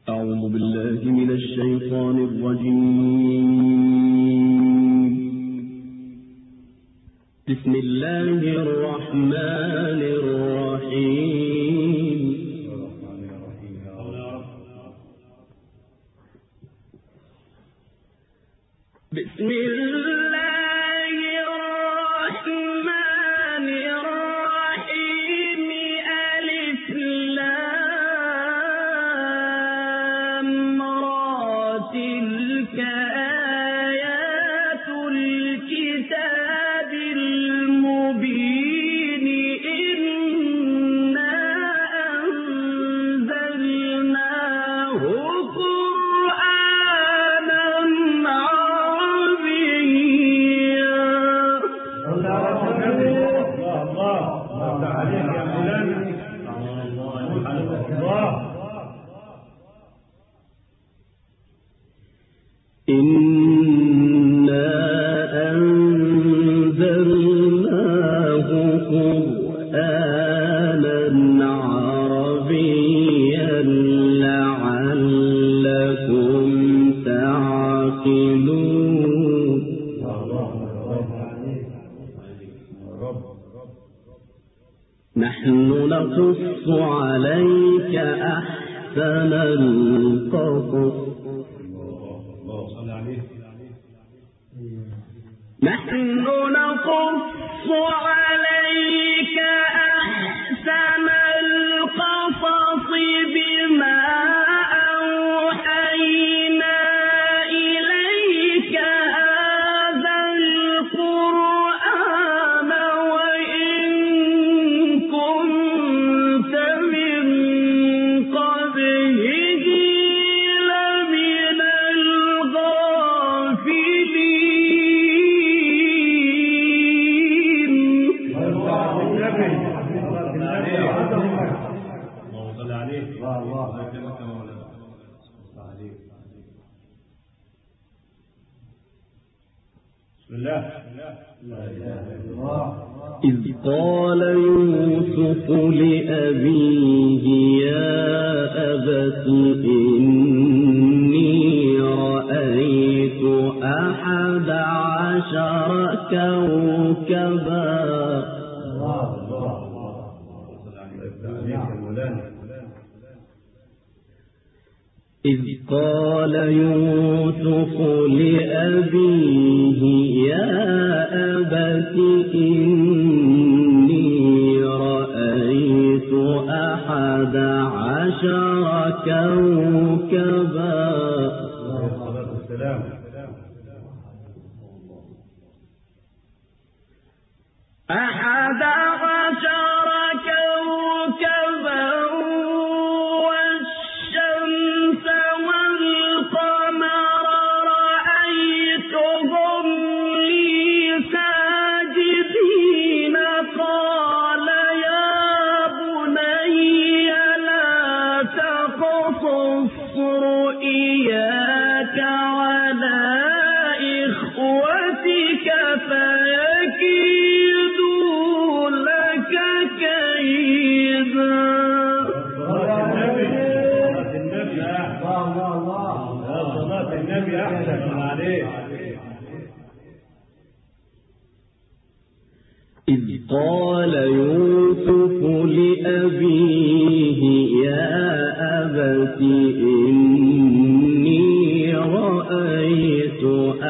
أعوذ بالله من الشيطان الرجيم. بسم الله الرحمن الرحيم. بسم الله الرحمن الرحيم. ألف لام را. تلك آيات الكتاب المبين. إنا أنزلناه قرآنا عربيا. إنا أنزلناه قرآنا عربيا لعلكم تعقلون. نحن نقص عليك أحسن القصص. نحن نقص عليك أحسن القصص بما أوحينا إليك هذا القرآن وإن كنت من قبله لمن الغافلين. إذ قال يوسف لأبيه يا أبت إني رأيت 11 كوكبا. إذ قال يوسف لأبيه يا أبت إني رأيت 11 كوكبا. 11 كوكبا والشمس والقمر رأيتهم لي ساجدين. قال يا بني لا تقصص رؤياك على إخوتك فيكيدوا لك كيدا. إذ قال يوسف لأبيه يا أبت إني رأيت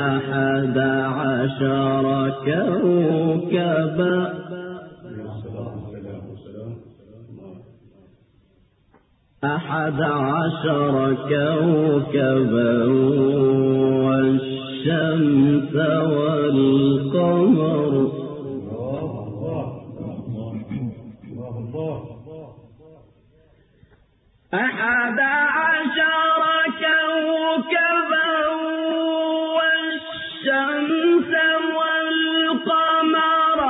11 كوكبا. 11 كوكبا والشمس والقمر. 11 كوكبا والشمس والقمر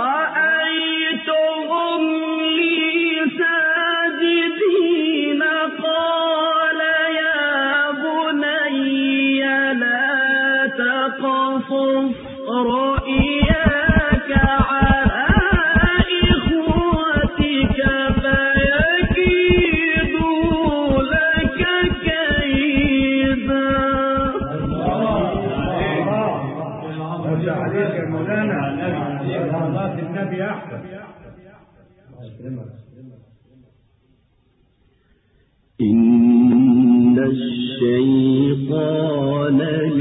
رأيتهم لي ساجدين. قال يا بني لا تقصص رؤياك على إخوتك فيكيدوا لك صلاة النبي أحسن. إن الشيطان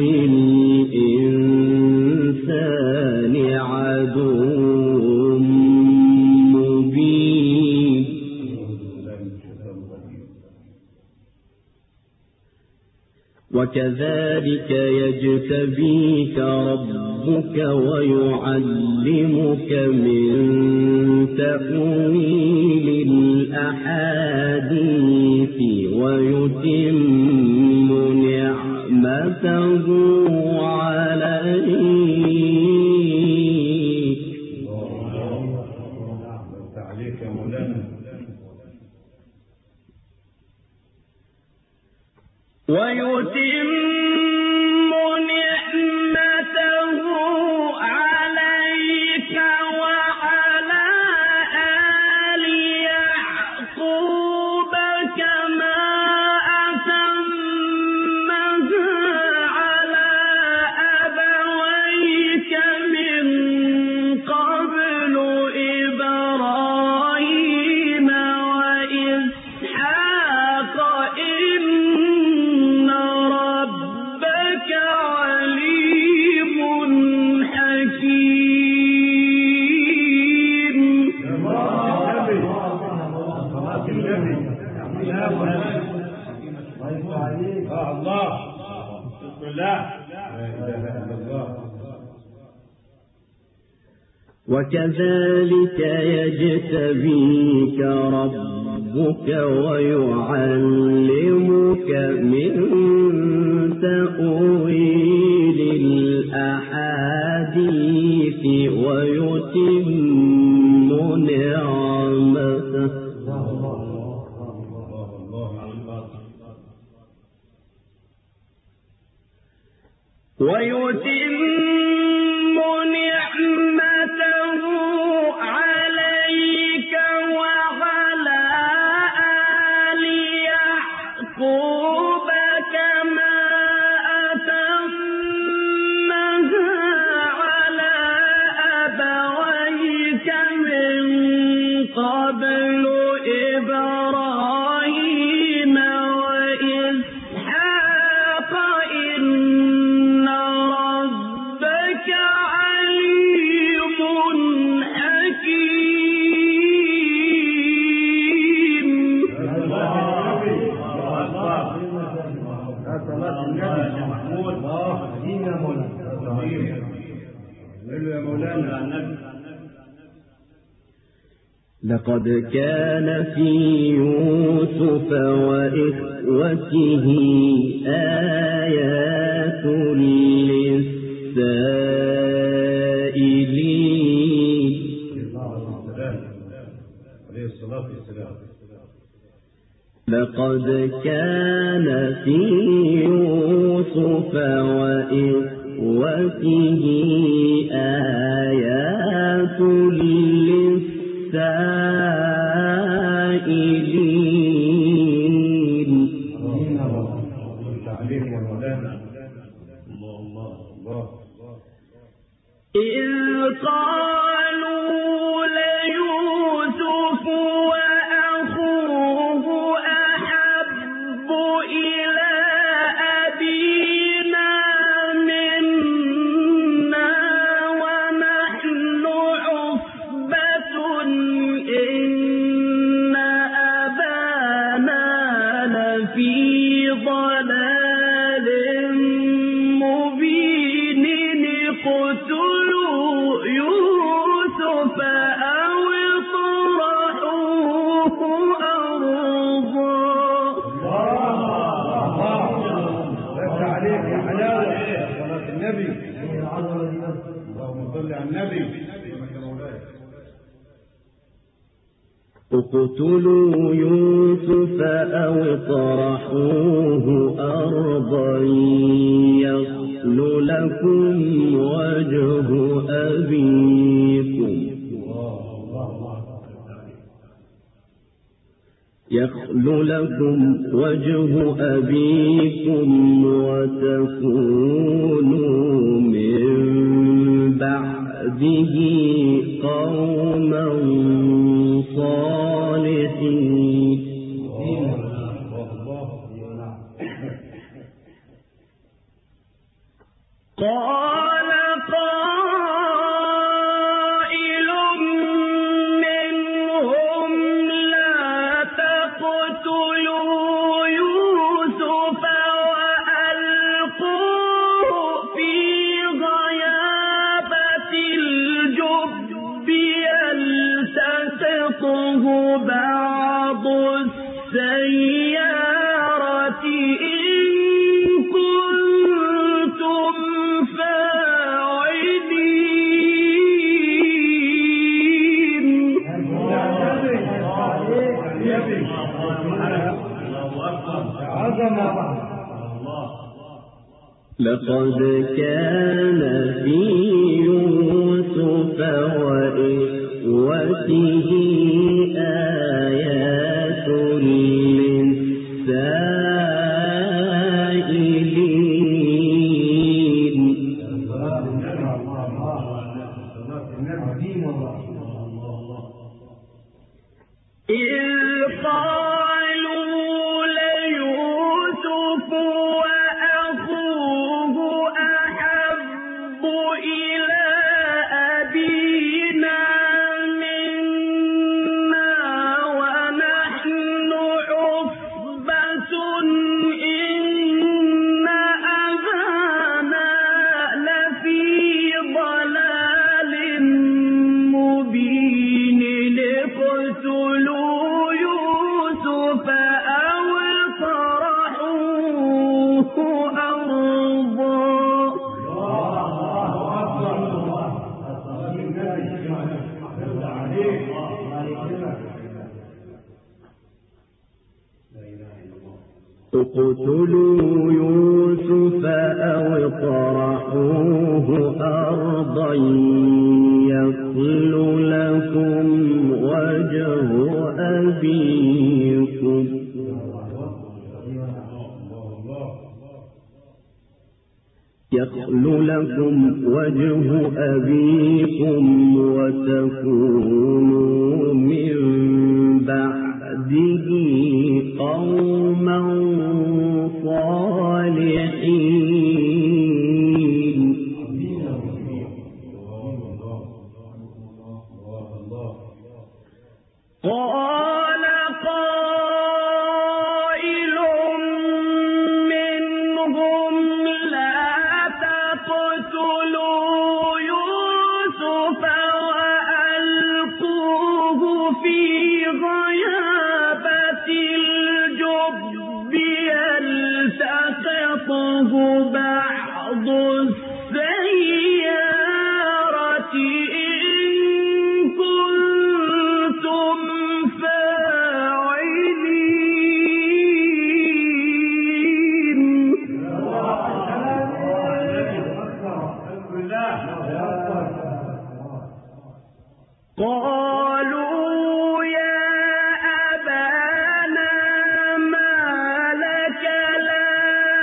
للإنسان عدو مبين وكذلك يجتبيك ربك ويعلمك من تأويل الأحاديث ويتم نعمته عليك. عليك يا مولانا. ويتم نعمته عليك وعلى آل يعقوب كما أتمها على أبويك من قبل إبراهيم وإسحاق إن ربك عليم حكيم. صلاة النبي. الله. بسم الله. لا إله إلا الله. وكذلك يجتبيك ربك ويعلمك من تأويل الأحاديث ويتم نعمته عليك وعلى آل يعقوب كما أتمها على أبويك من قبل إبراهيم وإسحاق إن ربك عليم حكيم. صلاة النبي محمود. يا مولانا. لقد كان في يوسف وإخوته آيات للسائلين. عليه الصلاة والسلام. لقد كان في يوسف وإخوته آيات للسائلين. عليك يا مولانا. الله الله. إذ قالوا ليوسف وأخوه أحب إلى أبينا منا ونحن عصبة إن أبانا لفي ضلال مبين. اقتلوا يوسف أو اطرحوه أرضا. بس عليك يا حلاوة. صلاة النبي. اللهم صل على النبي. اقتلوا يوسف أو اطرحوه أرضا يخل لكم وجه أبيكم وتكونوا من بعده قال قائل منهم لا تقتلوا يوسف وألقوه في غيابة الجب يلتقطه بعض السيارة إن كنتم فاعلين. لقد كان في يوسف وإخوته آيات للسائلين. إذ قالوا ليوسف وأخوه أحب إلى أبينا منا ونحن عصبة إن أبانا لفي ضلال مبين. اقتلوا يوسف أو اطرحوه أرضا. اقتلوا يوسف أو اطرحوه أرضا يصل لكم وجه أبيكم وتكونوا من بعده قوما صالحين. قال قائل منهم لا تقتلوا يوسف وألقوه في غيابة الجب يلتقطه بعض السيارة إن كنتم فاعلين. قالوا يا أبانا ما لك لا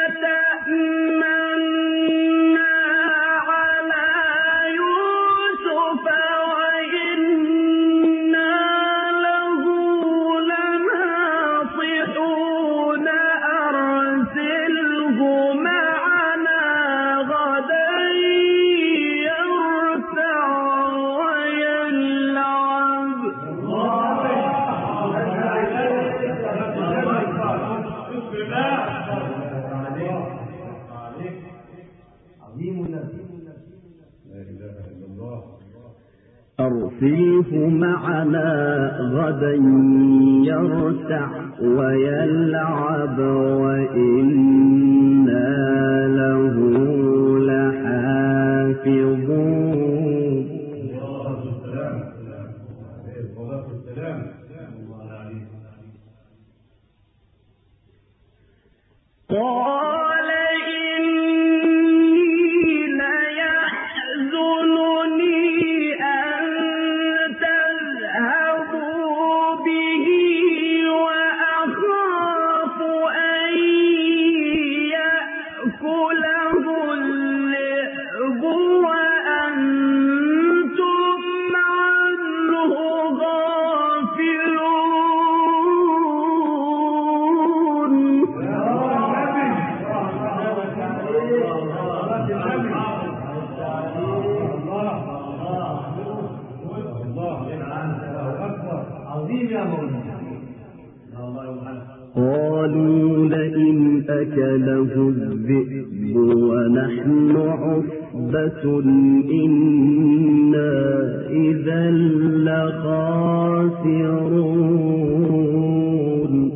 تأمنا على يوسف وإنا له لناصحون أرسله معنا غدا يرتع ويلعب. أرسله معنا غدا يرتع ويلعب وإنا له لحافظون. قال إني ليحزنني أن تذهبوا به وأخاف أن يأكله الذئب وأنتم عنه غافلون. عظيم يا مولانا. قالوا لئن أكله الذئب ونحن عصبة إنا إذا لخاسرون.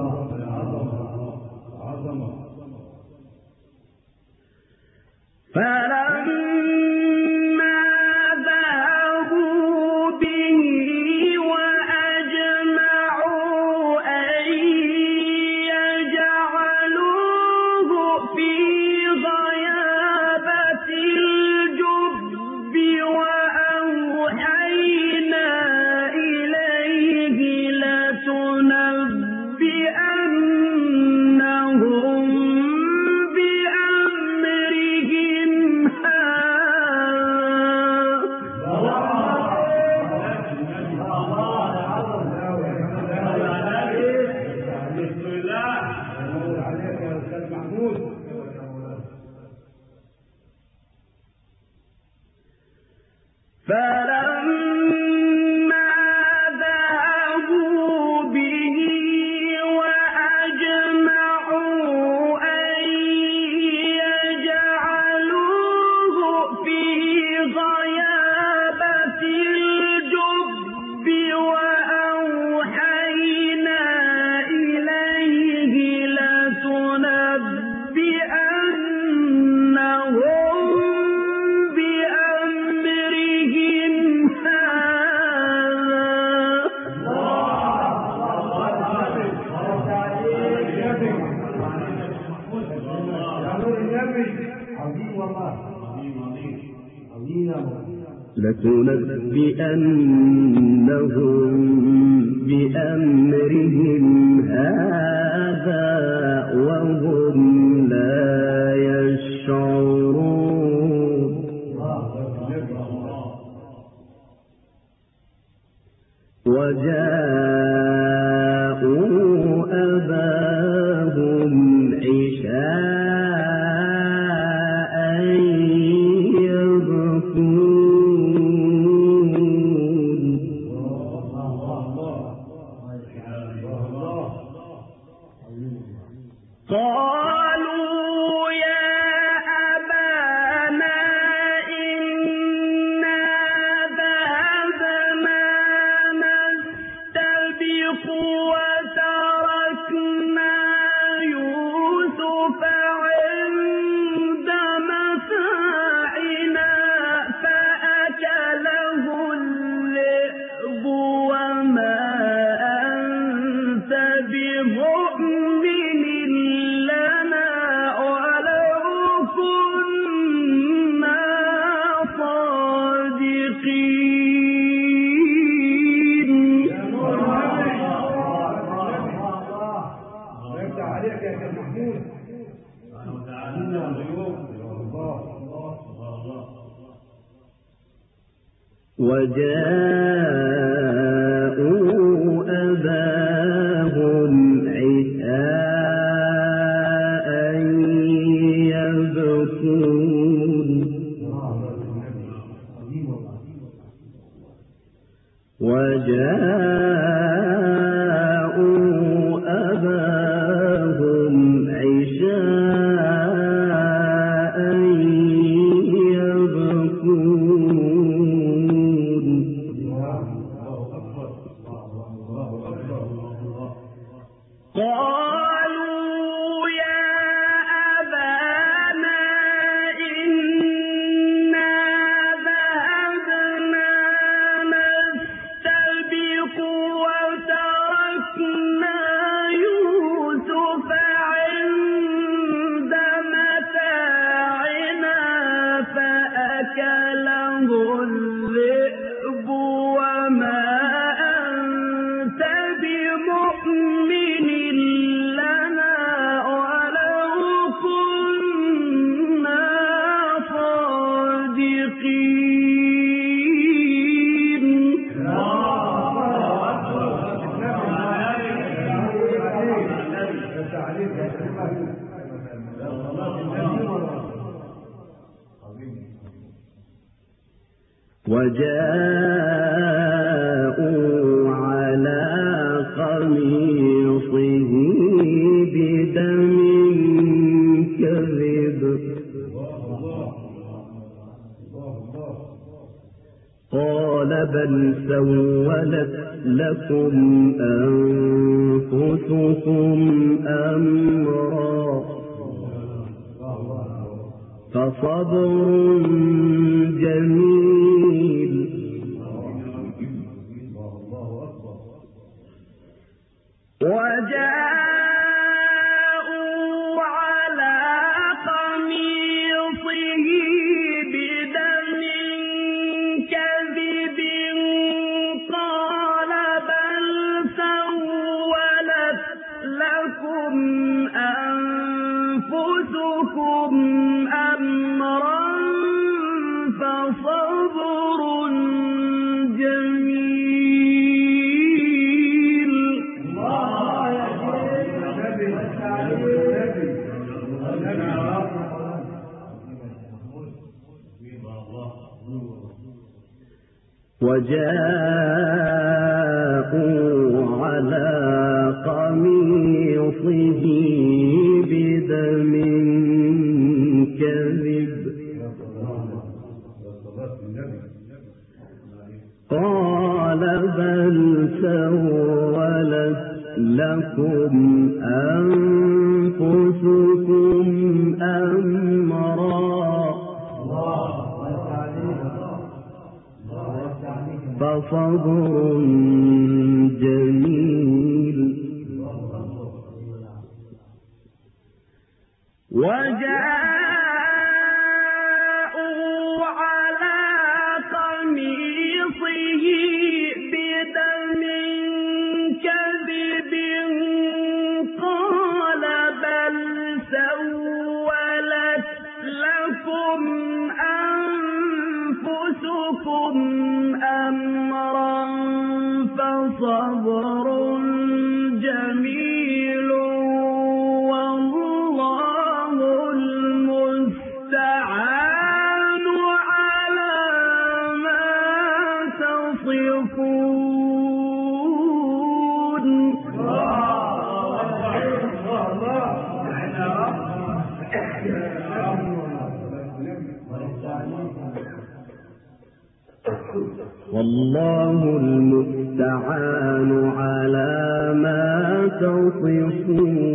لتنبئنهم بأمرهم هذا وهم لا يشعرون. وجاءوا أباهم عشاء قالوا يا أبانا إنا ذهبنا نستبق وتركنا يوسف عند متاعنا فأكله الذئب وما أنت بمؤمن لنا ولو كنا صادقين. ويفتح عليك يا شيخ محمود. وجاءوا أباهم عشاء يبكون. وجاءوا أباهم عشاء يبكون. قالوا يا أبانا إنا ذهبنا نستبق وتركنا يوسف عند متاعنا فأكله الذئب وما أنت بمؤمن لنا ولو كنا صادقين. وجاءوا على قال بل سولت لكم أنفسكم أمرا فصبر جميل وجاءوا على قميصه بدم كذب قال بل سولت لكم أنفسكم أمرا فصبر جميل وجاءوا على قميصه بدم كذب قال بل سولت لكم أنفسكم أمرا فصبر جميل وجاءوا على قميصه بدم كذب قال بل سولت لكم أنفسكم أمرا فصبر جميل والله المستعان على ما تصفون والله المستعان على ما تصفون